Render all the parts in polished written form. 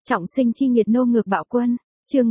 Trọng sinh chi nghiệt nô ngược bạo quân, chương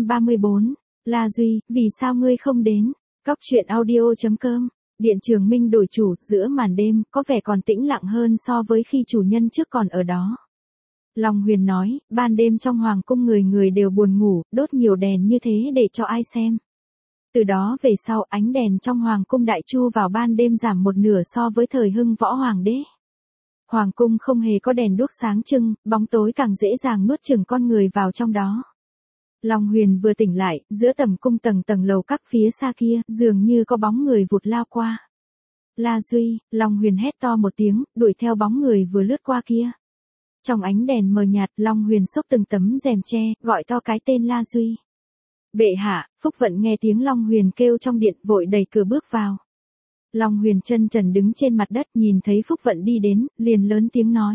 334, La Duy, vì sao ngươi không đến? Cóc truyện audio.com, Điện Trường Minh đổi chủ, giữa màn đêm, có vẻ còn tĩnh lặng hơn so với khi chủ nhân trước còn ở đó. Long Huyền nói, ban đêm trong hoàng cung người người đều buồn ngủ, đốt nhiều đèn như thế để cho ai xem. Từ đó về sau ánh đèn trong hoàng cung đại chu vào ban đêm giảm một nửa so với thời hưng võ hoàng đế. Hoàng cung không hề có đèn đuốc sáng trưng, bóng tối càng dễ dàng nuốt chửng con người vào trong đó. Long Huyền vừa tỉnh lại, giữa tầm cung tầng tầng lầu các phía xa kia, dường như có bóng người vụt lao qua. La Duy, Long Huyền hét to một tiếng, đuổi theo bóng người vừa lướt qua kia. Trong ánh đèn mờ nhạt, Long Huyền xốc từng tấm rèm tre, gọi to cái tên La Duy. Bệ hạ, Phúc Vận nghe tiếng Long Huyền kêu trong điện, vội đẩy cửa bước vào. Long Huyền chân trần đứng trên mặt đất, nhìn thấy Phúc Vận đi đến, liền lớn tiếng nói.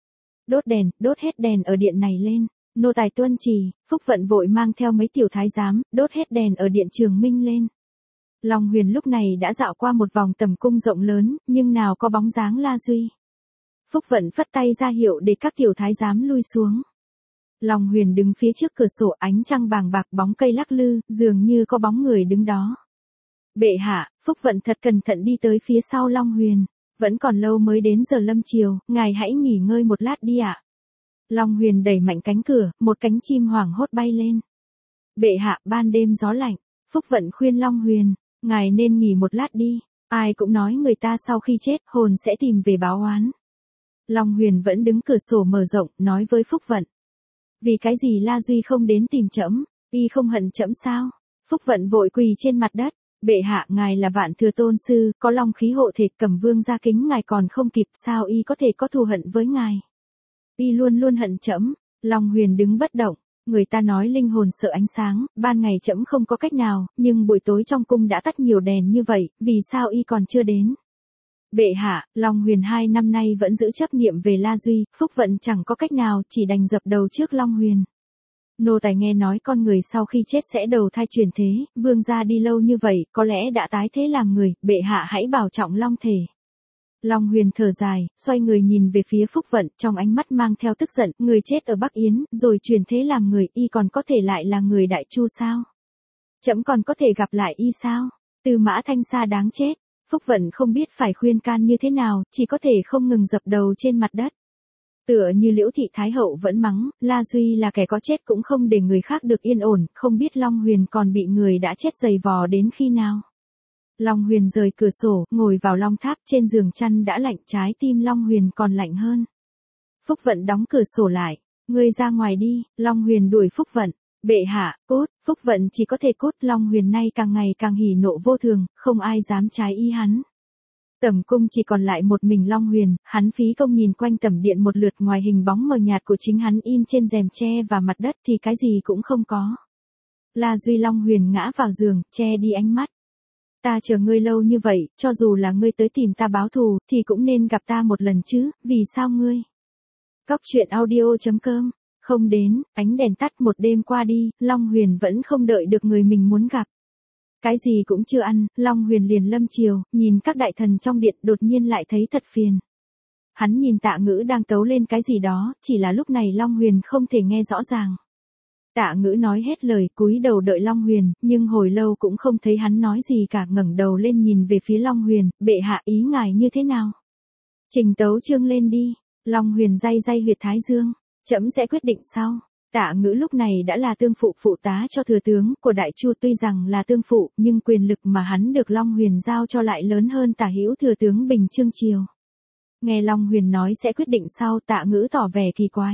Đốt đèn, đốt hết đèn ở điện này lên, nô tài tuân chỉ. Phúc Vận vội mang theo mấy tiểu thái giám, đốt hết đèn ở điện Trường Minh lên. Long Huyền lúc này đã dạo qua một vòng tầm cung rộng lớn, nhưng nào có bóng dáng La Duy. Phúc Vận phất tay ra hiệu để các tiểu thái giám lui xuống. Long Huyền đứng phía trước cửa sổ, ánh trăng bàng bạc, bóng cây lắc lư, dường như có bóng người đứng đó. Bệ hạ, Phúc Vận thật cẩn thận đi tới phía sau Long Huyền. Vẫn còn lâu mới đến giờ lâm chiều, ngài hãy nghỉ ngơi một lát đi ạ. Long Huyền đẩy mạnh cánh cửa, một cánh chim hoảng hốt bay lên. Bệ hạ, ban đêm gió lạnh. Phúc Vận khuyên Long Huyền, ngài nên nghỉ một lát đi. Ai cũng nói người ta sau khi chết, hồn sẽ tìm về báo oán. Long Huyền vẫn đứng cửa sổ mở rộng, nói với Phúc Vận. Vì cái gì La Duy không đến tìm trẫm, y không hận trẫm sao? Phúc Vận vội quỳ trên mặt đất. Bệ hạ, ngài là vạn thừa tôn sư, có long khí hộ thể, Cẩm Vương gia kính ngài còn không kịp, sao y có thể có thù hận với ngài? Y luôn luôn hận trẫm. Long Huyền đứng bất động. Người ta nói linh hồn sợ ánh sáng, ban ngày trẫm không có cách nào, nhưng buổi tối trong cung đã tắt nhiều đèn như vậy, vì sao y còn chưa đến? Bệ hạ, Long Huyền 2 năm nay vẫn giữ chấp niệm về La Duy, Phúc Vận chẳng có cách nào, chỉ đành dập đầu trước Long Huyền. Nô tài nghe nói con người sau khi chết sẽ đầu thai chuyển thế, vương gia đi lâu như vậy, có lẽ đã tái thế làm người, bệ hạ hãy bảo trọng long thể. Long Huyền thở dài, xoay người nhìn về phía Phúc Vận, trong ánh mắt mang theo tức giận, người chết ở Bắc Yến, rồi chuyển thế làm người, y còn có thể lại là người Đại Chu sao? Trẫm còn có thể gặp lại y sao? Tư Mã Thanh Sa đáng chết. Phúc Vận không biết phải khuyên can như thế nào, chỉ có thể không ngừng dập đầu trên mặt đất. Tựa như Liễu Thị Thái Hậu vẫn mắng, La Duy là kẻ có chết cũng không để người khác được yên ổn, không biết Long Huyền còn bị người đã chết giày vò đến khi nào. Long Huyền rời cửa sổ, ngồi vào long tháp, trên giường chăn đã lạnh, trái tim Long Huyền còn lạnh hơn. Phúc Vận đóng cửa sổ lại, ngươi ra ngoài đi. Long Huyền đuổi Phúc Vận. Bệ hạ, cút. Phúc Vận chỉ có thể cút. Long Huyền nay càng ngày càng hỉ nộ vô thường, không ai dám trái ý hắn. Tẩm cung chỉ còn lại một mình Long Huyền, hắn phí công nhìn quanh tẩm điện một lượt, ngoài hình bóng mờ nhạt của chính hắn in trên rèm tre và mặt đất thì cái gì cũng không có. La Duy. Long Huyền ngã vào giường, che đi ánh mắt. Ta chờ ngươi lâu như vậy, cho dù là ngươi tới tìm ta báo thù, thì cũng nên gặp ta một lần chứ, vì sao ngươi? Cóc truyện audio.com, không đến, ánh đèn tắt một đêm qua đi, Long Huyền vẫn không đợi được người mình muốn gặp. Cái gì cũng chưa ăn, Long Huyền liền lâm chiều, nhìn các đại thần trong điện, đột nhiên lại thấy thật phiền. Hắn nhìn Tạ Ngữ đang tấu lên cái gì đó, chỉ là lúc này Long Huyền không thể nghe rõ ràng. Tạ Ngữ nói hết lời, cúi đầu đợi Long Huyền, nhưng hồi lâu cũng không thấy hắn nói gì cả, ngẩng đầu lên nhìn về phía Long Huyền, bệ hạ ý ngài như thế nào? Trình tấu chương lên đi. Long Huyền day day huyệt thái dương, trẫm sẽ quyết định sau. Tạ Ngữ lúc này đã là tương phụ phụ tá cho thừa tướng của Đại Chu, tuy rằng là tương phụ, nhưng quyền lực mà hắn được Long Huyền giao cho lại lớn hơn Tả Hữu thừa tướng Bình Chương Triều. Nghe Long Huyền nói sẽ quyết định sau, Tạ Ngữ tỏ vẻ kỳ quái.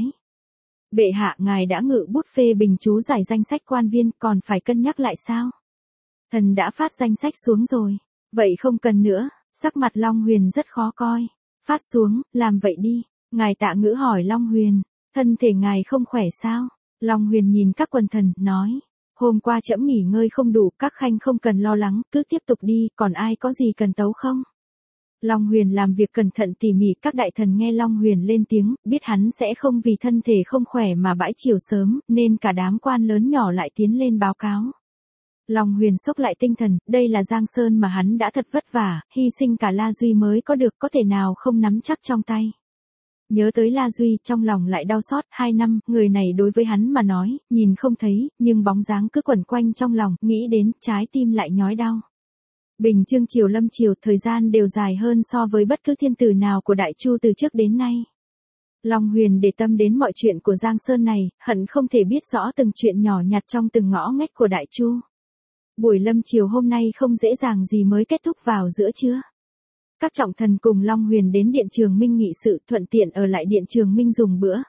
Bệ hạ, ngài đã ngự bút phê bình chú giải danh sách quan viên, còn phải cân nhắc lại sao? Thần đã phát danh sách xuống rồi. Vậy không cần nữa. Sắc mặt Long Huyền rất khó coi. Phát xuống, làm vậy đi. Ngài. Tạ Ngữ hỏi Long Huyền, thân thể ngài không khỏe sao? Long Huyền nhìn các quần thần, nói. Hôm qua trẫm nghỉ ngơi không đủ, các khanh không cần lo lắng, cứ tiếp tục đi, còn ai có gì cần tấu không? Long Huyền làm việc cẩn thận tỉ mỉ, các đại thần nghe Long Huyền lên tiếng, biết hắn sẽ không vì thân thể không khỏe mà bãi chiều sớm, nên cả đám quan lớn nhỏ lại tiến lên báo cáo. Long Huyền xốc lại tinh thần, đây là Giang Sơn mà hắn đã thật vất vả, hy sinh cả La Duy mới có được, có thể nào không nắm chắc trong tay. Nhớ tới La Duy, trong lòng lại đau xót, 2 năm, người này đối với hắn mà nói, nhìn không thấy, nhưng bóng dáng cứ quẩn quanh trong lòng, nghĩ đến, trái tim lại nhói đau. Bình Chương Triều Lâm Triều, thời gian đều dài hơn so với bất cứ thiên tử nào của Đại Chu từ trước đến nay. Long Huyền để tâm đến mọi chuyện của Giang Sơn này, hận không thể biết rõ từng chuyện nhỏ nhặt trong từng ngõ ngách của Đại Chu. Buổi lâm chiều hôm nay không dễ dàng gì mới kết thúc vào giữa trưa. Các trọng thần cùng Long Huyền đến Điện Trường Minh nghị sự, thuận tiện ở lại Điện Trường Minh dùng bữa.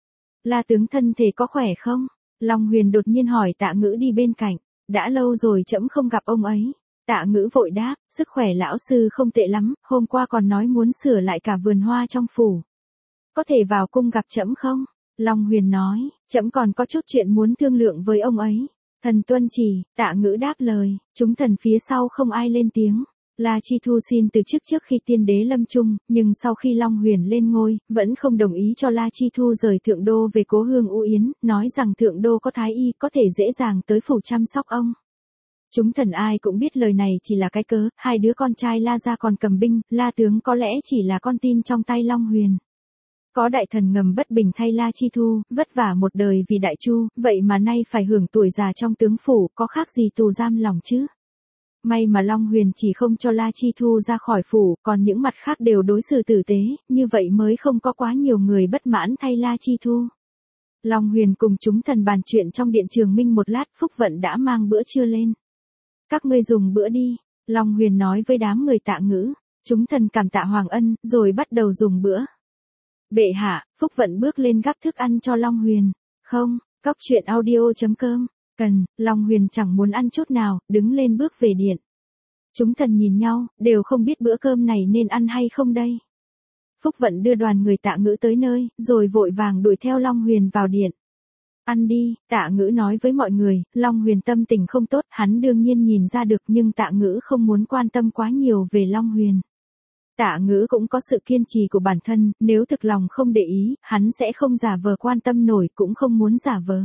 La tướng thân thể có khỏe không? Long Huyền đột nhiên hỏi Tạ Ngữ đi bên cạnh. Đã lâu rồi trẫm không gặp ông ấy. Tạ Ngữ vội đáp, sức khỏe lão sư không tệ lắm, hôm qua còn nói muốn sửa lại cả vườn hoa trong phủ. Có thể vào cung gặp trẫm không? Long Huyền nói, trẫm còn có chút chuyện muốn thương lượng với ông ấy. Thần tuân chỉ, Tạ Ngữ đáp lời, chúng thần phía sau không ai lên tiếng. La Chi Thu xin từ chức trước khi tiên đế lâm chung, nhưng sau khi Long Huyền lên ngôi, vẫn không đồng ý cho La Chi Thu rời Thượng Đô về cố hương U Yến, nói rằng Thượng Đô có thái y có thể dễ dàng tới phủ chăm sóc ông. Chúng thần ai cũng biết lời này chỉ là cái cớ, hai đứa con trai La gia còn cầm binh, La tướng có lẽ chỉ là con tin trong tay Long Huyền. Có đại thần ngầm bất bình thay La Chi Thu, vất vả một đời vì Đại Chu, vậy mà nay phải hưởng tuổi già trong tướng phủ, có khác gì tù giam lòng chứ? May mà Long Huyền chỉ không cho La Chi Thu ra khỏi phủ, còn những mặt khác đều đối xử tử tế, như vậy mới không có quá nhiều người bất mãn thay La Chi Thu. Long Huyền cùng chúng thần bàn chuyện trong Điện Trường Minh một lát, Phúc Vận đã mang bữa trưa lên. Các ngươi dùng bữa đi, Long Huyền nói với đám người Tạ Ngữ. Chúng thần cảm tạ Hoàng Ân, rồi bắt đầu dùng bữa. Bệ hạ, Phúc Vận bước lên gắp thức ăn cho Long Huyền. Không, cóc truyện audio.com. Cần, Long Huyền chẳng muốn ăn chút nào, đứng lên bước về điện. Chúng thần nhìn nhau, đều không biết bữa cơm này nên ăn hay không đây. Phúc Vận đưa đoàn người Tạ Ngữ tới nơi, rồi vội vàng đuổi theo Long Huyền vào điện. Ăn đi, Tạ Ngữ nói với mọi người, Long Huyền tâm tình không tốt, hắn đương nhiên nhìn ra được nhưng Tạ Ngữ không muốn quan tâm quá nhiều về Long Huyền. Tạ Ngữ cũng có sự kiên trì của bản thân, nếu thực lòng không để ý, hắn sẽ không giả vờ quan tâm nổi, cũng không muốn giả vờ.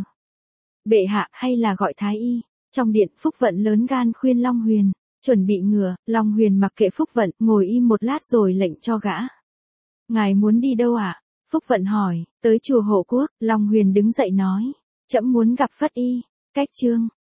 Bệ hạ, hay là gọi thái y. Trong điện, Phúc Vận lớn gan khuyên Long Huyền, chuẩn bị ngựa. Long Huyền mặc kệ Phúc Vận, ngồi im một lát rồi lệnh cho gã. Ngài muốn đi đâu ạ? Phúc Vận hỏi, tới chùa Hộ Quốc. Long Huyền đứng dậy nói, trẫm muốn gặp Phất Y. Cách chương